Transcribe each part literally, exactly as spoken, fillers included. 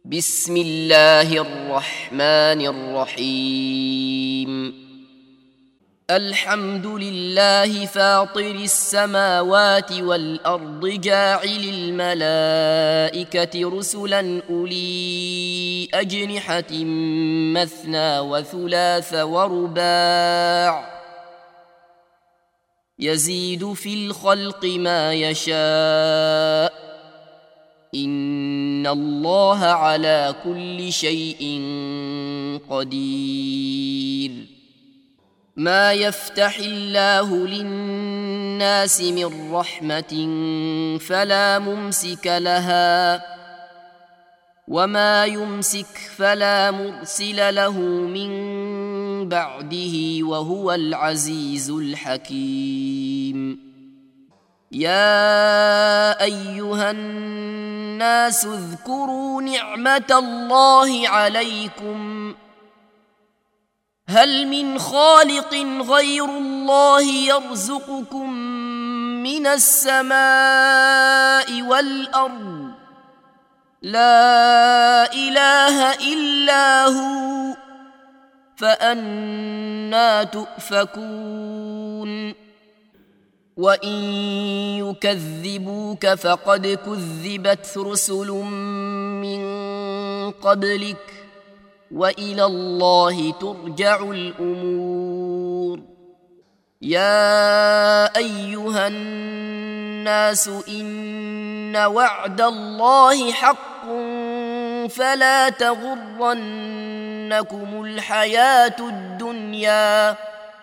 بسم الله الرحمن الرحيم الحمد لله فاطر السماوات والأرض جاعل الملائكة رسلا أولي أجنحة مثنى وثلاث ورباع يزيد في الخلق ما يشاء إن الله على كل شيء قدير. ما يفتح الله للناس من رحمة فلا ممسك لها وما يمسك فلا مرسل له من بعده وهو العزيز الحكيم. يا أيها الناس اذكروا نعمة الله عليكم هل من خالق غير الله يرزقكم من السماء والأرض لا إله إلا هو فأنى تؤفكون. وإن يكذبوك فقد كذبت رسل من قبلك وإلى الله ترجع الأمور. يا أيها الناس إن وعد الله حق فلا تغرنكم الحياة الدنيا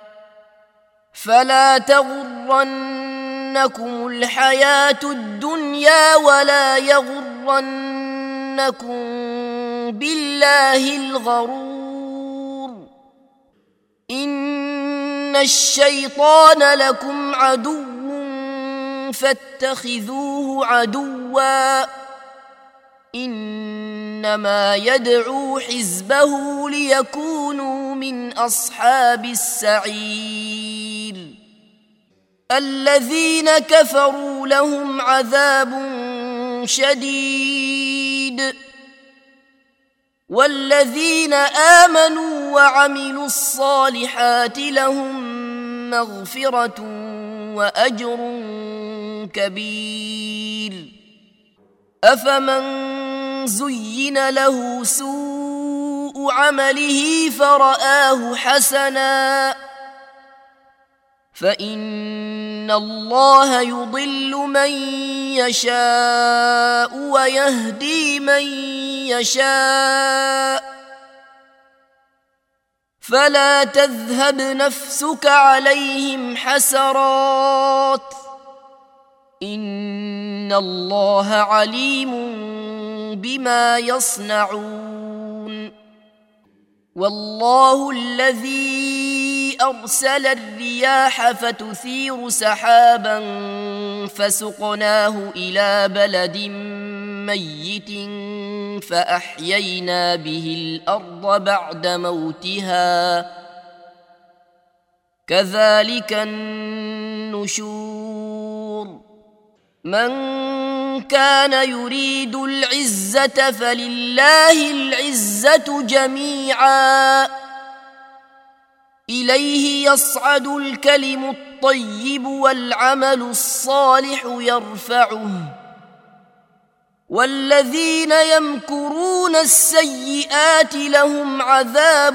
فلا تغرنكم الحياة الدنيا ولا يغرنكم بالله الغرور. إن الشيطان لكم عدو فاتخذوه عدوا إنما يدعو حزبه ليكونوا من أصحاب السعير. الذين كفروا لهم عذاب شديد والذين آمنوا وعملوا الصالحات لهم مغفرة وأجر كبير. أفمن زين له سوء عمله فرآه حسنا فإن الله يضل من يشاء ويهدي من يشاء فلا تذهب نفسك عليهم حسرات إن الله عليم بما يصنعون. والله الذي أرسل الرياح فتثير سحابا فسقناه إلى بلد ميت فأحيينا به الأرض بعد موتها كذلك النشور. من كان يريد العزة فلله العزة جميعا إليه يصعد الكلم الطيب والعمل الصالح يرفعه والذين يمكرون السيئات لهم عذاب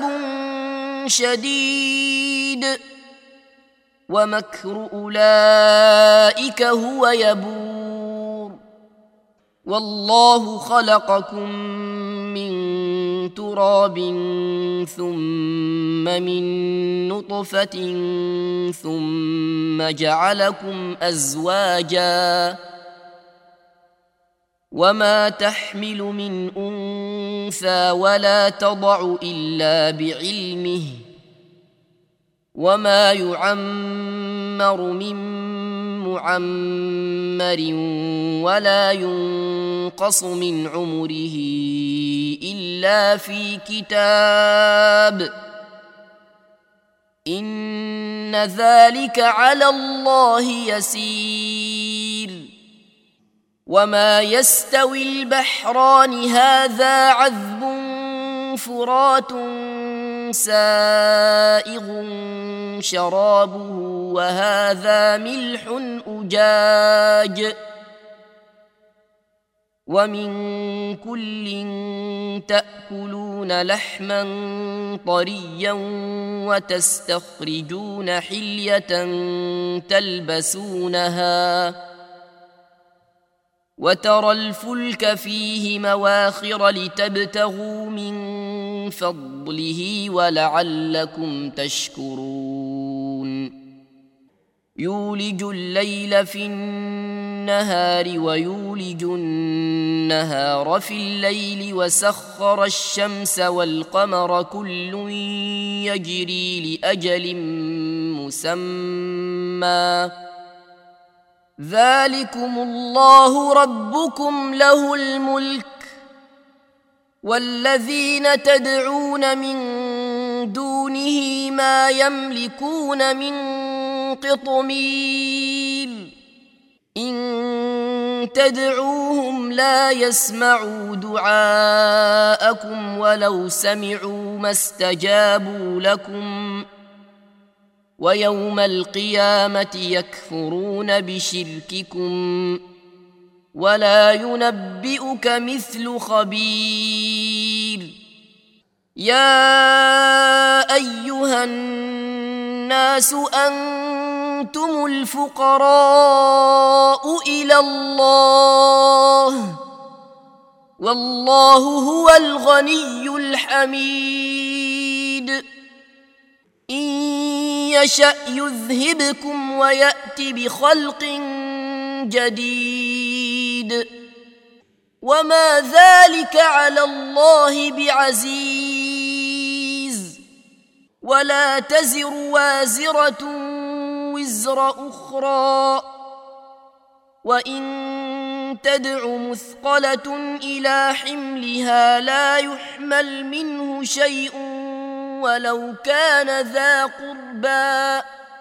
شديد ومكر أولئك هو يبور. والله خلقكم من تراب ثم من نطفة ثم جعلكم أزواجا وما تحمل من أنثى ولا تضع إلا بعلمه وما يعمر من معمر ولا ينقص من عمره إلا في كتاب إن ذلك على الله يسير. وما يستوي البحران هذا عذب فرات سائغ شرابه وهذا ملح أجاج ومن كل تأكلون لحما طريا وتستخرجون حلية تلبسونها وترى الفلك فيه مواخر لتبتغوا من فضله ولعلكم تشكرون يولج الليل في النهار ويولج النهار في الليل وسخر الشمس والقمر كل يجري لأجل مسمى ذلكم الله ربكم له الملك والذين تدعون من دونه ما يملكون من قطمير إن تدعوهم لا يسمعوا دعاءكم ولو سمعوا ما استجابوا لكم ويوم القيامة يكفرون بشرككم ولا ينبئك مثل خبير يا أيها الناس أنتم الفقراء إلى الله والله هو الغني الحميد إن يشأ يذهبكم ويأت بخلق جديد وما ذلك على الله بعزيز ولا تزر وازرة وزر أخرى وإن تدع مثقلة إلى حملها لا يحمل منه شيء ولو كان ذا قربى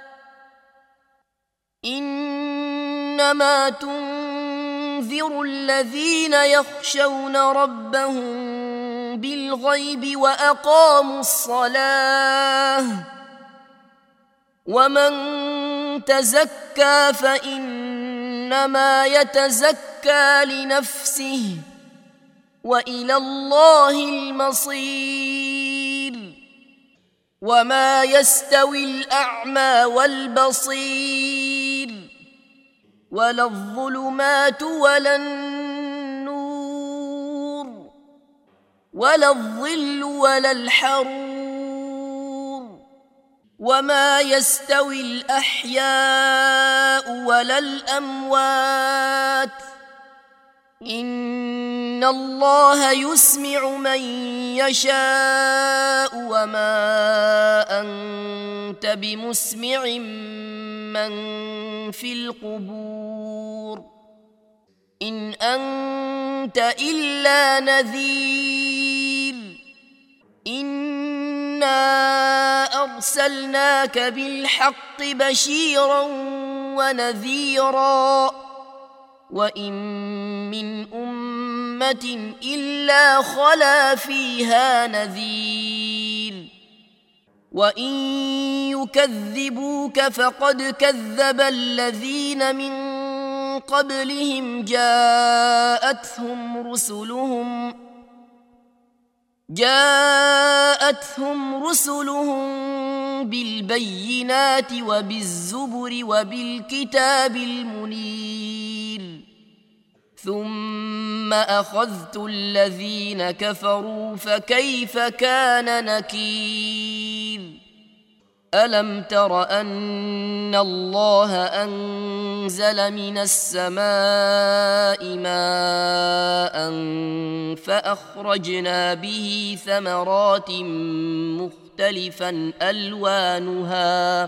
إنما تنذر الذين يخشون ربهم بالغيب وأقاموا الصلاة ومن تزكى فإنما يتزكى لنفسه وإلى الله المصير وما يستوي الأعمى والبصير ولا الظلمات ولا النور ولا الظل ولا الحرور وما يستوي الأحياء ولا الأموات إن الله يسمع من يشاء وما أنت بمسمع من في القبور إن أنت إلا نذير إنا أرسلناك بالحق بشيرا ونذيرا وإن من أمة إلا خلا فيها نذير وإن يكذبوك فقد كذب الذين من قبلهم جاءتهم رسلهم جاءتهم رسلهم بالبينات وبالزبر وبالكتاب المنير ثم أخذت الذين كفروا فكيف كان نكير ألم تر أن الله أنزل من السماء ماء فأخرجنا به ثمرات مختلفا ألوانها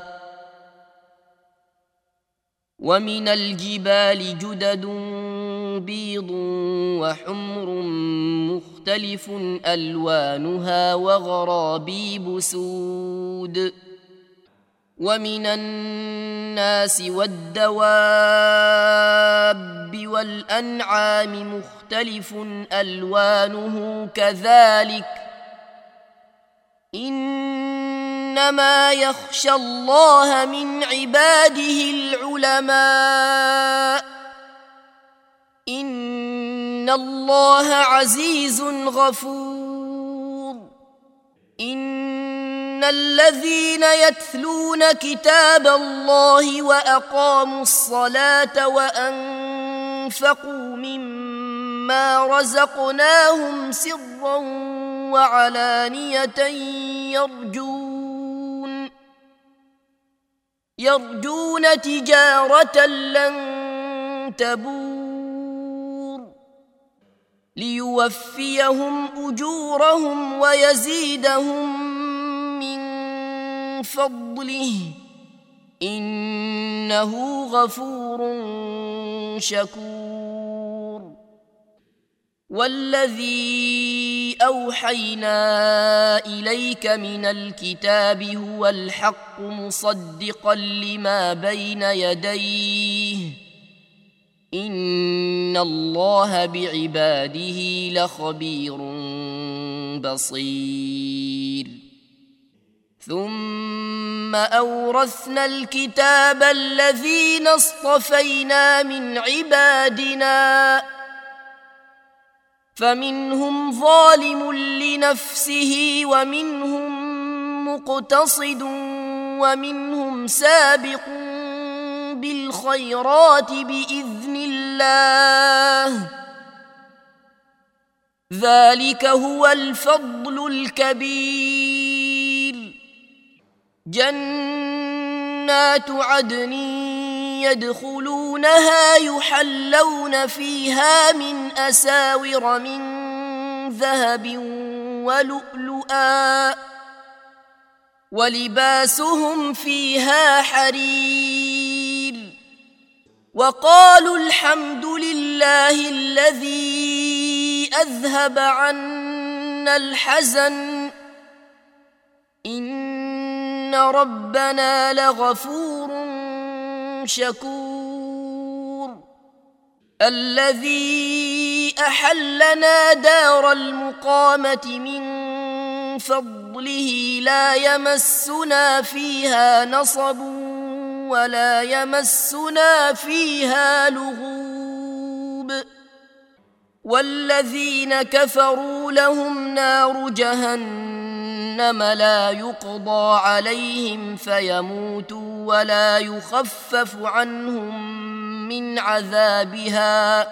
ومن الجبال جدد بيض وحمر مختلف ألوانها وغرابيب سود ومن الناس والدواب والأنعام مختلف ألوانه كذلك إنما يخشى الله من عباده العلماء إن الله عزيز غفور إن الذين يتلون كتاب الله وأقاموا الصلاة وأنفقوا مما رزقناهم سرا وعلانية يرجون يرجون تجارة لن تبور ليوفيهم أجورهم ويزيدهم من فضله إنه غفور شكور والذي أوحينا إليك من الكتاب هو الحق مصدقا لما بين يديه إن الله بعباده لخبير بصير ثم أورثنا الكتاب الذين اصطفينا من عبادنا فمنهم ظالم لنفسه ومنهم مقتصد ومنهم سابق بالخيرات بإذن الله ذلك هو الفضل الكبير جنات عدن يدخلونها يحلون فيها من أساور من ذهب ولؤلؤا ولباسهم فيها حرير وقالوا الحمد لله الذي أذهب عنا الحزن إن ربنا لغفور شكور الذي أحلنا دار المقامة من فضله لا يمسنا فيها نصب ولا يمسنا فيها لغوب والذين كفروا لهم نار جهنم لا يقضى عليهم فيموتوا ولا يخفف عنهم من عذابها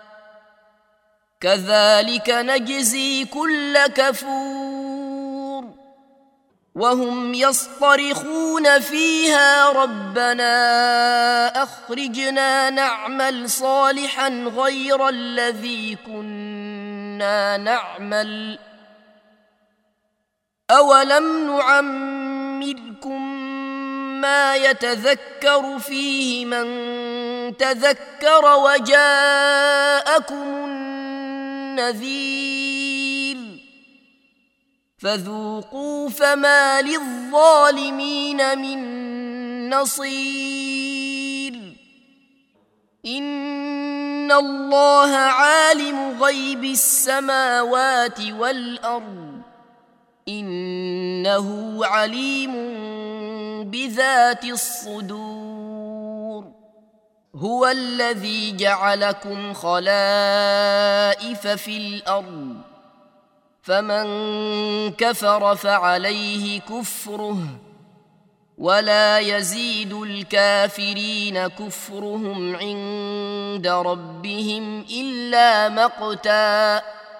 كذلك نجزي كل كفور وهم يصطرخون فيها ربنا أخرجنا نعمل صالحا غير الذي كنا نعمل أولم نعمركم ما يتذكر فيه من تذكر وجاءكم النذير فذوقوا فما للظالمين من نصير إن الله عالم غيب السماوات والأرض إنه عليم بذات الصدور هو الذي جعلكم خلائف في الأرض فمن كفر فعليه كفره ولا يزيد الكافرين كفرهم عند ربهم إلا مقتا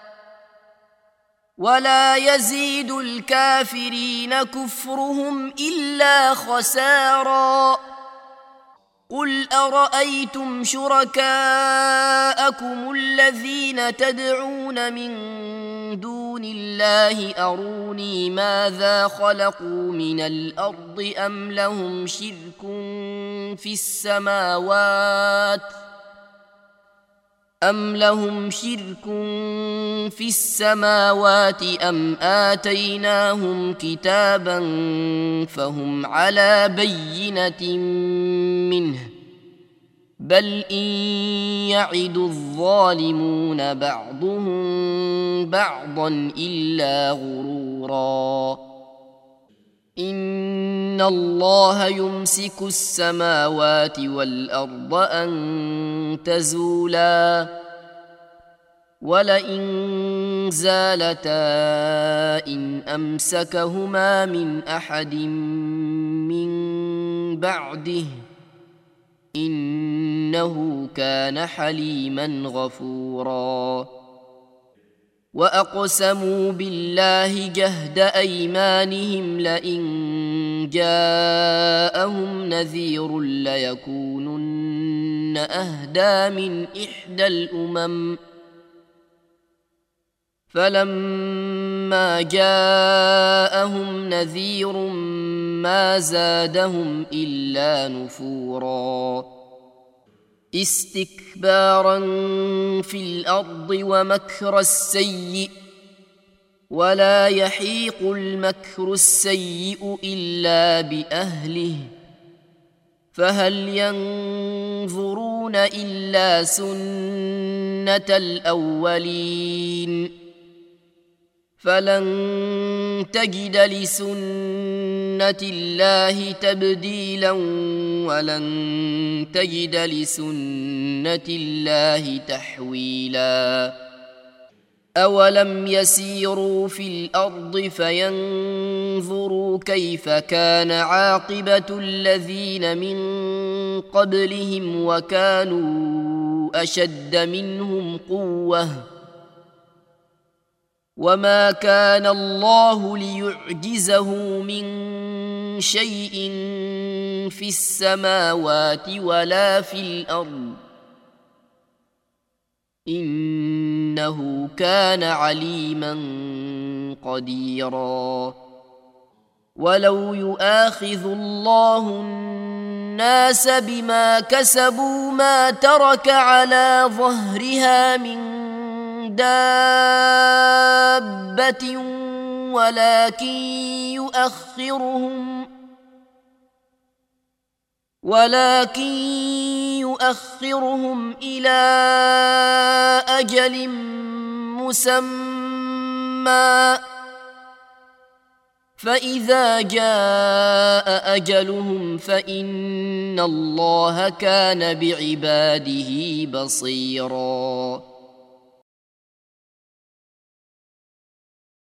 ولا يزيد الكافرين كفرهم إلا خسارا قل أرأيتم شركاءكم الذين تدعون من دون الله أروني ماذا خلقوا من الأرض أم لهم شرك في السماوات أم لهم شرك في السماوات أم آتيناهم كتابا فهم على بينة منه بل إن يعد الظالمون بعضهم بعضا إلا غرورا إن الله يمسك السماوات والأرض أن تزولا ولئن زالتا إن أمسكهما من أحد من بعده إنه كان حليما غفورا وأقسموا بالله جهد أيمانهم لئن جاءهم نذير ليكونن أهدى من إحدى الأمم فلما جاءهم نذير ما زادهم إلا نفورا استكبارا في الأرض ومكر السيء ولا يحيق المكر السيء إلا بأهله فهل ينظرون إلا سنة الأولين فلن تجد لسنة الله تبديلا ولن تجد لسنة الله تحويلا أولم يسيروا في الأرض فينظروا كيف كان عاقبة الذين من قبلهم وكانوا أشد منهم قوة وما كان الله ليعجزه من شيء في السماوات ولا في الأرض إنه كان عليما قديرا ولو يؤاخذ الله الناس بما كسبوا ما ترك على ظهرها من دابة ولكن يؤخرهم ولكن يؤخرهم إلى أجل مسمى فإذا جاء أجلهم فإن الله كان بعباده بصيراً